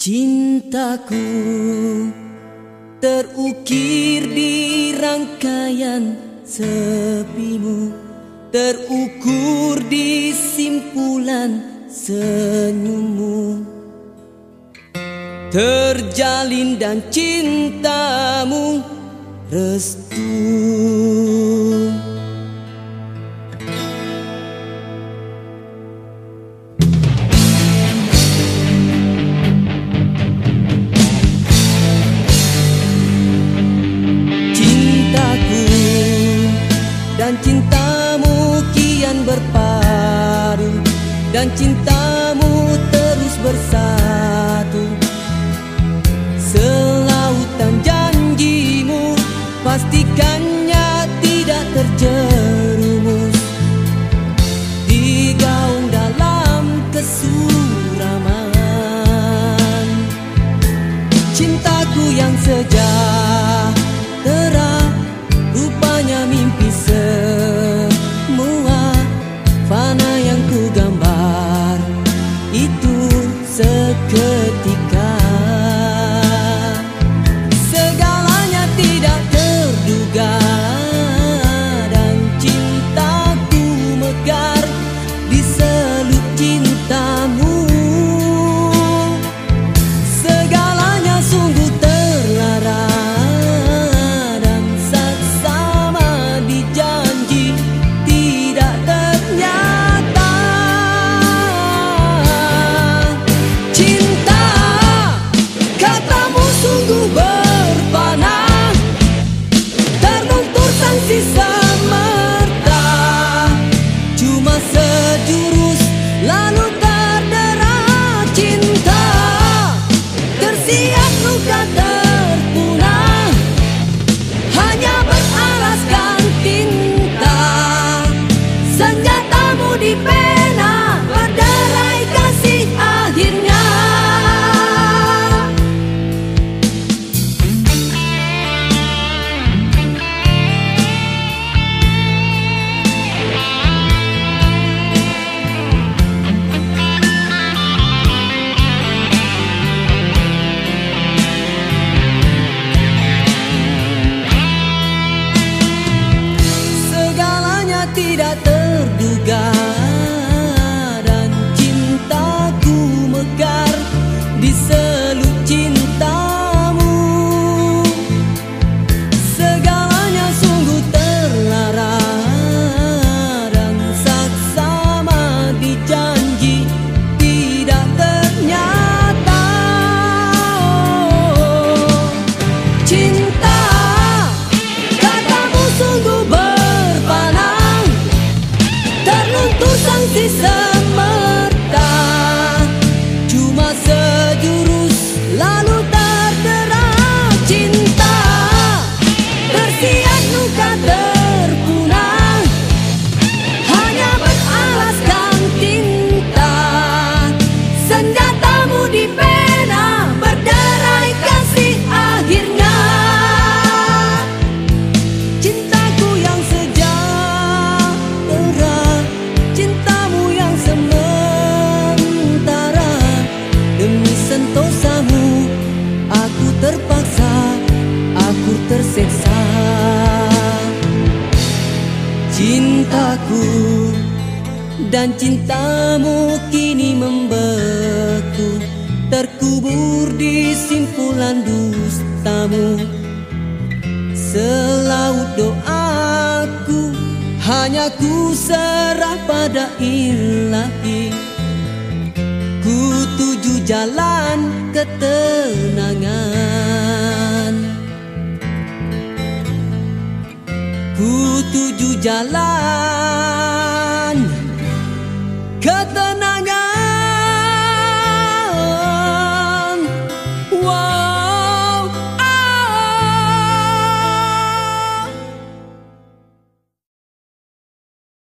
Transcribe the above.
Cintaku terukir di rangkaian sepimu, terukur di simpulan senyummu, terjalin dan cintamu restu. Dan cintamu kian berpadu, dan cintamu terus bersatu. Selautan janjimu, pastikannya tidak terjerumus, digaung dalam kesuraman. Cintaku yang sejahtera, rupanya mimpi semua. Fana yang ku gambar itu seketika. Segalanya tidak terduga, dan cintaku megar di seluk cintamu. Segalanya sungguh terlara, semerta, cuma sejurus lalu terdera. Cinta tersiap luka terpunah, hanya beralaskan tinta. Senjatamu di pena, berderai kasih akhirnya. Tidak terduga, dan cintaku megar di seluk cintamu. Segalanya sungguh terlara, dan saksama di janji tidak ternyata. Cinta, katamu sungguh berpanah, terluntur sangsi semerta, cuma sejurus lalu terdera. Cinta tersiap luka terpunah, hanya beralaskan tinta. Senjatamu di pena, berderai kasih akhirnya. Cintaku yang sejahtera, cintamu yang sementara. Demi sentosamu aku terpaksa, aku terseksa. Cintaku dan cintamu kini membeku, terkubur di simpulan dustamu. Selaut doaku hanya ku serah pada Ilahi. Ku tuju jalan ketenangan, ku tuju jalan